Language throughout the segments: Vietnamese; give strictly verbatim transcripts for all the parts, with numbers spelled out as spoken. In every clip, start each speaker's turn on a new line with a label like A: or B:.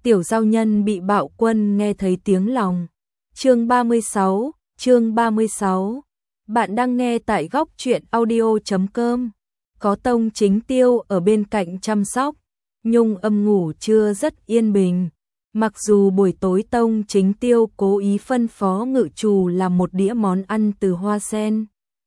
A: Tiểu giao nhân bị bạo quân nghe thấy tiếng lòng. Chương ba mươi sáu, chương ba mươi sáu. Bạn đang nghe tại góc truyện audio chấm com. Có Tông Chính Tiêu ở bên cạnh chăm sóc, Nhung Âm ngủ trưa rất yên bình. Mặc dù buổi tối Tông Chính Tiêu cố ý phân phó ngự trù làm một đĩa món ăn từ hoa sen,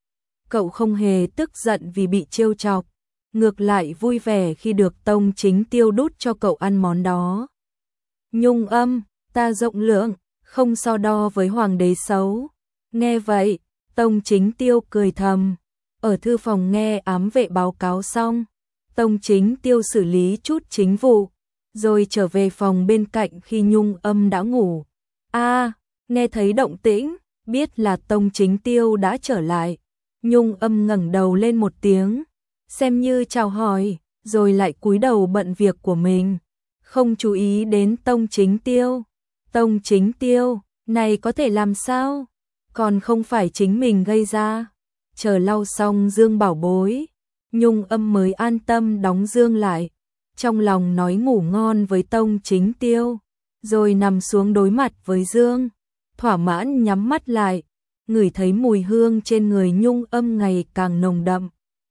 A: cậu không hề tức giận vì bị trêu chọc, ngược lại vui vẻ khi được Tông Chính Tiêu đút cho cậu ăn món đó. Nhung Âm, ta rộng lượng, không so đo với hoàng đế xấu. Nghe vậy, Tông Chính Tiêu cười thầm. Ở thư phòng nghe ám vệ báo cáo xong, Tông Chính Tiêu xử lý chút chính vụ, rồi trở về phòng bên cạnh khi Nhung Âm đã ngủ. A, à, nghe thấy động tĩnh, biết là Tông Chính Tiêu đã trở lại. Nhung Âm ngẩng đầu lên một tiếng, xem như chào hỏi, rồi lại cúi đầu bận việc của mình, không chú ý đến Tông Chính Tiêu. Tông Chính Tiêu, này có thể làm sao? Còn không phải chính mình gây ra. Chờ lau xong dương bảo bối, Nhung Âm mới an tâm đóng dương lại, trong lòng nói ngủ ngon với Tông Chính Tiêu, rồi nằm xuống đối mặt với dương, thỏa mãn nhắm mắt lại, ngửi thấy mùi hương trên người Nhung Âm ngày càng nồng đậm.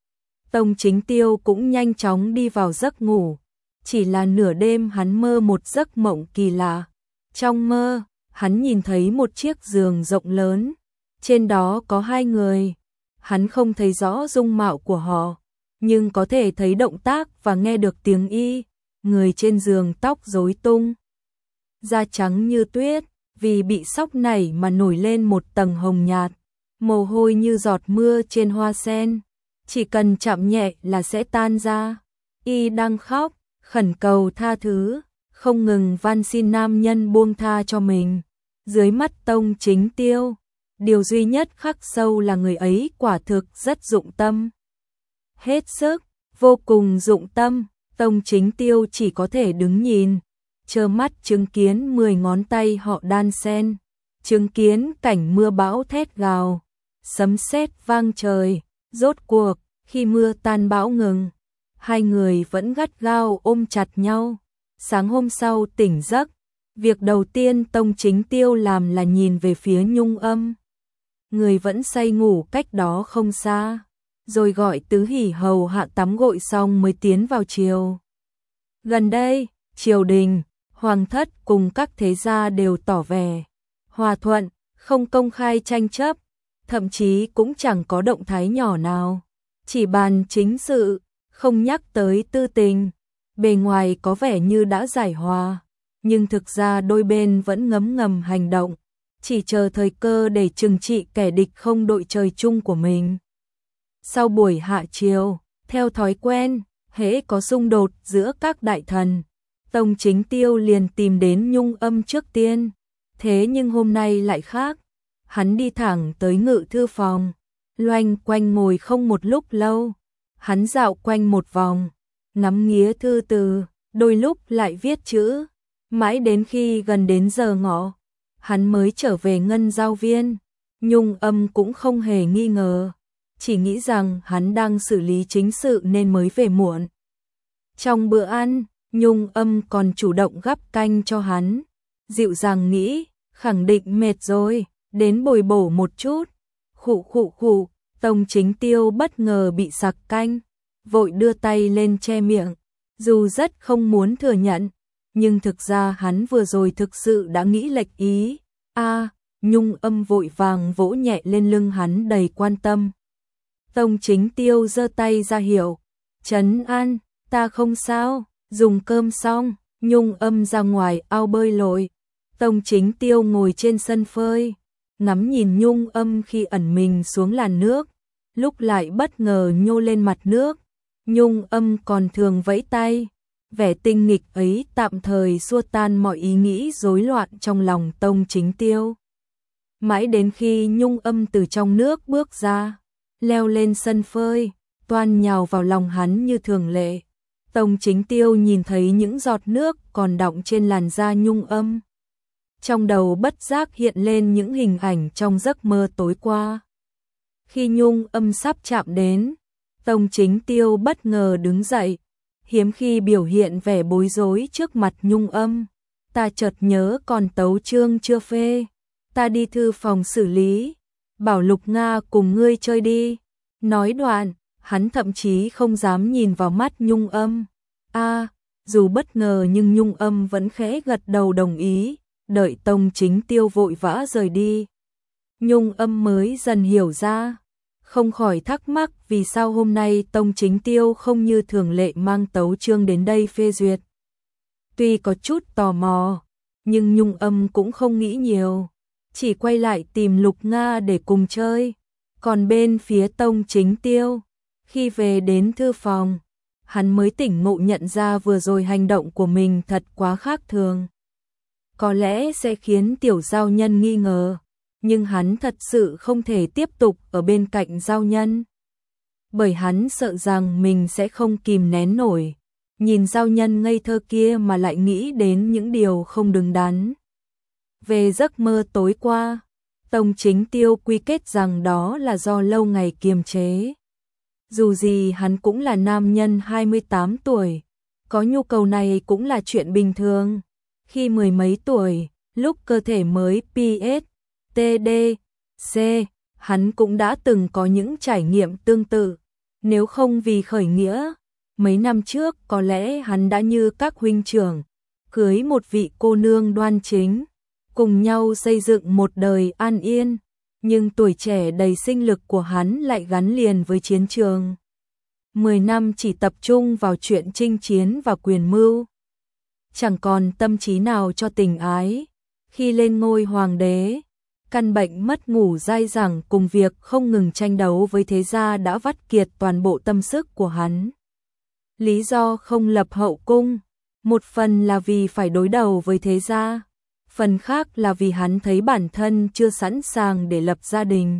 A: Tông Chính Tiêu cũng nhanh chóng đi vào giấc ngủ, chỉ là nửa đêm hắn mơ một giấc mộng kỳ lạ. Trong mơ, hắn nhìn thấy một chiếc giường rộng lớn, trên đó có hai người. Hắn không thấy rõ dung mạo của họ, nhưng có thể thấy động tác và nghe được tiếng y. Người trên giường tóc rối tung, da trắng như tuyết, vì bị sốc nảy mà nổi lên một tầng hồng nhạt, mồ hôi như giọt mưa trên hoa sen, chỉ cần chạm nhẹ là sẽ tan ra. Y đang khóc, khẩn cầu tha thứ, không ngừng van xin nam nhân buông tha cho mình. Dưới mắt Tông Chính Tiêu, điều duy nhất khắc sâu là người ấy quả thực rất dụng tâm. Hết sức, vô cùng dụng tâm, Tông Chính Tiêu chỉ có thể đứng nhìn, trơ mắt chứng kiến mười ngón tay họ đan xen, chứng kiến cảnh mưa bão thét gào, sấm sét vang trời. Rốt cuộc, khi mưa tan bão ngừng, hai người vẫn gắt gao ôm chặt nhau. Sáng hôm sau tỉnh giấc, việc đầu tiên Tông Chính Tiêu làm là nhìn về phía Nhung Âm. Người vẫn say ngủ cách đó không xa, rồi gọi Tứ Hỉ hầu hạ tắm gội xong mới tiến vào triều. Gần đây, triều đình, hoàng thất cùng các thế gia đều tỏ vẻ hòa thuận, không công khai tranh chấp, thậm chí cũng chẳng có động thái nhỏ nào, chỉ bàn chính sự, không nhắc tới tư tình. Bề ngoài có vẻ như đã giải hòa, nhưng thực ra đôi bên vẫn ngấm ngầm hành động, chỉ chờ thời cơ để trừng trị kẻ địch không đội trời chung của mình. Sau buổi hạ triều, theo thói quen, hễ có xung đột giữa các đại thần, Tông Chính Tiêu liền tìm đến Nhung Âm trước tiên. Thế nhưng hôm nay lại khác, hắn đi thẳng tới ngự thư phòng, loanh quanh ngồi không một lúc lâu, hắn dạo quanh một vòng, ngắm nghía thư từ, đôi lúc lại viết chữ, mãi đến khi gần đến giờ ngọ, hắn mới trở về ngân giao viên. Nhung Âm cũng không hề nghi ngờ, chỉ nghĩ rằng hắn đang xử lý chính sự nên mới về muộn. Trong bữa ăn, Nhung Âm còn chủ động gắp canh cho hắn, dịu dàng nghĩ, khẳng định mệt rồi, đến bồi bổ một chút. Khụ khụ khụ, Tông Chính Tiêu bất ngờ bị sặc canh, vội đưa tay lên che miệng, dù rất không muốn thừa nhận, nhưng thực ra hắn vừa rồi thực sự đã nghĩ lệch ý. A, à, Nhung Âm vội vàng vỗ nhẹ lên lưng hắn đầy quan tâm. Tông Chính Tiêu giơ tay ra hiệu, trấn an, ta không sao. Dùng cơm xong, Nhung Âm ra ngoài ao bơi lội, Tông Chính Tiêu ngồi trên sân phơi, ngắm nhìn Nhung Âm khi ẩn mình xuống làn nước, lúc lại bất ngờ nhô lên mặt nước. Nhung Âm còn thường vẫy tay, vẻ tinh nghịch ấy tạm thời xua tan mọi ý nghĩ rối loạn trong lòng Tông Chính Tiêu. Mãi đến khi Nhung Âm từ trong nước bước ra, leo lên sân phơi, toan nhào vào lòng hắn như thường lệ. Tông Chính Tiêu nhìn thấy những giọt nước còn đọng trên làn da Nhung Âm. Trong đầu bất giác hiện lên những hình ảnh trong giấc mơ tối qua. Khi Nhung Âm sắp chạm đến, Tông Chính Tiêu bất ngờ đứng dậy, hiếm khi biểu hiện vẻ bối rối trước mặt Nhung Âm. ta chợt nhớ còn tấu chương chưa phê, ta đi thư phòng xử lý, bảo Lục Nga cùng ngươi chơi đi. Nói đoạn, hắn thậm chí không dám nhìn vào mắt Nhung Âm. A, dù bất ngờ nhưng Nhung Âm vẫn khẽ gật đầu đồng ý, đợi Tông Chính Tiêu vội vã rời đi. Nhung Âm mới dần hiểu ra, không khỏi thắc mắc vì sao hôm nay Tông Chính Tiêu không như thường lệ mang tấu chương đến đây phê duyệt. Tuy có chút tò mò, nhưng Nhung Âm cũng không nghĩ nhiều, chỉ quay lại tìm Lục Nga để cùng chơi. Còn bên phía Tông Chính Tiêu, khi về đến thư phòng, hắn mới tỉnh ngộ nhận ra vừa rồi hành động của mình thật quá khác thường. Có lẽ sẽ khiến tiểu giao nhân nghi ngờ, nhưng hắn thật sự không thể tiếp tục ở bên cạnh giao nhân. Bởi hắn sợ rằng mình sẽ không kìm nén nổi, nhìn giao nhân ngây thơ kia mà lại nghĩ đến những điều không đứng đắn. Về giấc mơ tối qua, Tông Chính Tiêu quy kết rằng đó là do lâu ngày kiềm chế. Dù gì hắn cũng là nam nhân hai mươi tám tuổi, có nhu cầu này cũng là chuyện bình thường. Khi mười mấy tuổi, lúc cơ thể mới pê ét, tê đê, C, hắn cũng đã từng có những trải nghiệm tương tự. Nếu không vì khởi nghĩa, mấy năm trước có lẽ hắn đã như các huynh trưởng, cưới một vị cô nương đoan chính, cùng nhau xây dựng một đời an yên, nhưng tuổi trẻ đầy sinh lực của hắn lại gắn liền với chiến trường. Mười năm chỉ tập trung vào chuyện chinh chiến và quyền mưu, chẳng còn tâm trí nào cho tình ái. Khi lên ngôi hoàng đế, căn bệnh mất ngủ dai dẳng cùng việc không ngừng tranh đấu với thế gia đã vắt kiệt toàn bộ tâm sức của hắn. Lý do không lập hậu cung, một phần là vì phải đối đầu với thế gia, phần khác là vì hắn thấy bản thân chưa sẵn sàng để lập gia đình,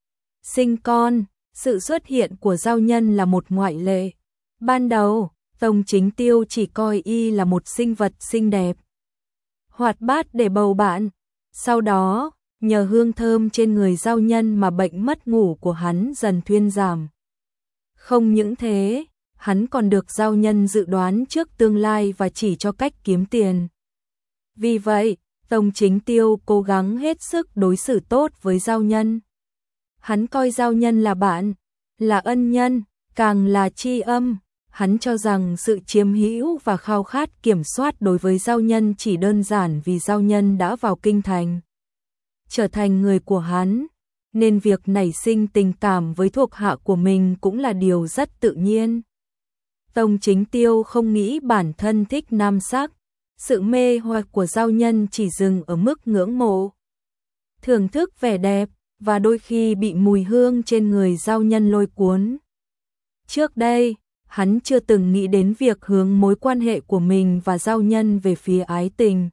A: sinh con. Sự xuất hiện của giao nhân là một ngoại lệ. Ban đầu, Tông Chính Tiêu chỉ coi y là một sinh vật xinh đẹp, hoạt bát để bầu bạn. Sau đó, nhờ hương thơm trên người giao nhân mà bệnh mất ngủ của hắn dần thuyên giảm. Không những thế, hắn còn được giao nhân dự đoán trước tương lai và chỉ cho cách kiếm tiền. Vì vậy, Tông Chính Tiêu cố gắng hết sức đối xử tốt với giao nhân. Hắn coi giao nhân là bạn, là ân nhân, càng là tri âm. Hắn cho rằng sự chiếm hữu và khao khát kiểm soát đối với giao nhân chỉ đơn giản vì giao nhân đã vào kinh thành, trở thành người của hắn, nên việc nảy sinh tình cảm với thuộc hạ của mình cũng là điều rất tự nhiên. Tông Chính Tiêu không nghĩ bản thân thích nam sắc, sự mê hoặc của giao nhân chỉ dừng ở mức ngưỡng mộ, thưởng thức vẻ đẹp, và đôi khi bị mùi hương trên người giao nhân lôi cuốn. Trước đây, hắn chưa từng nghĩ đến việc hướng mối quan hệ của mình và giao nhân về phía ái tình.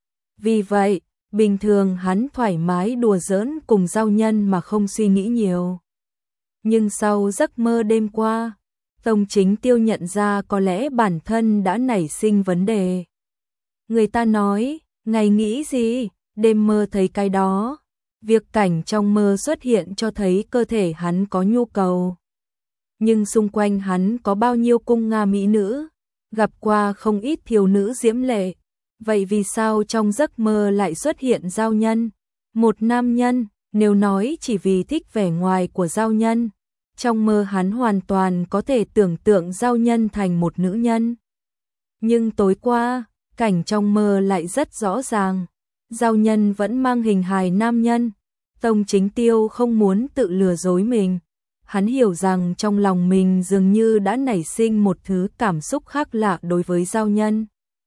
A: Vì vậy, bình thường hắn thoải mái đùa giỡn cùng giao nhân mà không suy nghĩ nhiều. Nhưng sau giấc mơ đêm qua, Tông Chính Tiêu nhận ra có lẽ bản thân đã nảy sinh vấn đề. Người ta nói, ngày nghĩ gì, đêm mơ thấy cái đó. Việc cảnh trong mơ xuất hiện cho thấy cơ thể hắn có nhu cầu. Nhưng xung quanh hắn có bao nhiêu cung nga mỹ nữ, gặp qua không ít thiếu nữ diễm lệ. Vậy vì sao trong giấc mơ lại xuất hiện giao nhân? Một nam nhân, nếu nói chỉ vì thích vẻ ngoài của giao nhân, trong mơ hắn hoàn toàn có thể tưởng tượng giao nhân thành một nữ nhân. Nhưng tối qua, cảnh trong mơ lại rất rõ ràng. Giao nhân vẫn mang hình hài nam nhân. Tông Chính Tiêu không muốn tự lừa dối mình. Hắn hiểu rằng trong lòng mình dường như đã nảy sinh một thứ cảm xúc khác lạ đối với giao nhân.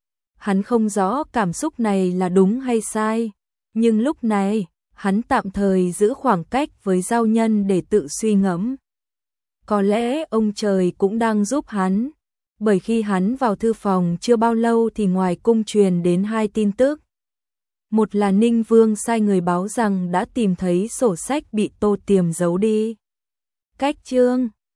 A: Hắn không rõ cảm xúc này là đúng hay sai, nhưng lúc này, hắn tạm thời giữ khoảng cách với giao nhân để tự suy ngẫm. Có lẽ ông trời cũng đang giúp hắn, bởi khi hắn vào thư phòng chưa bao lâu thì ngoài cung truyền đến hai tin tức. Một là Ninh Vương sai người báo rằng đã tìm thấy sổ sách bị Tô Tiềm giấu đi. Cách chương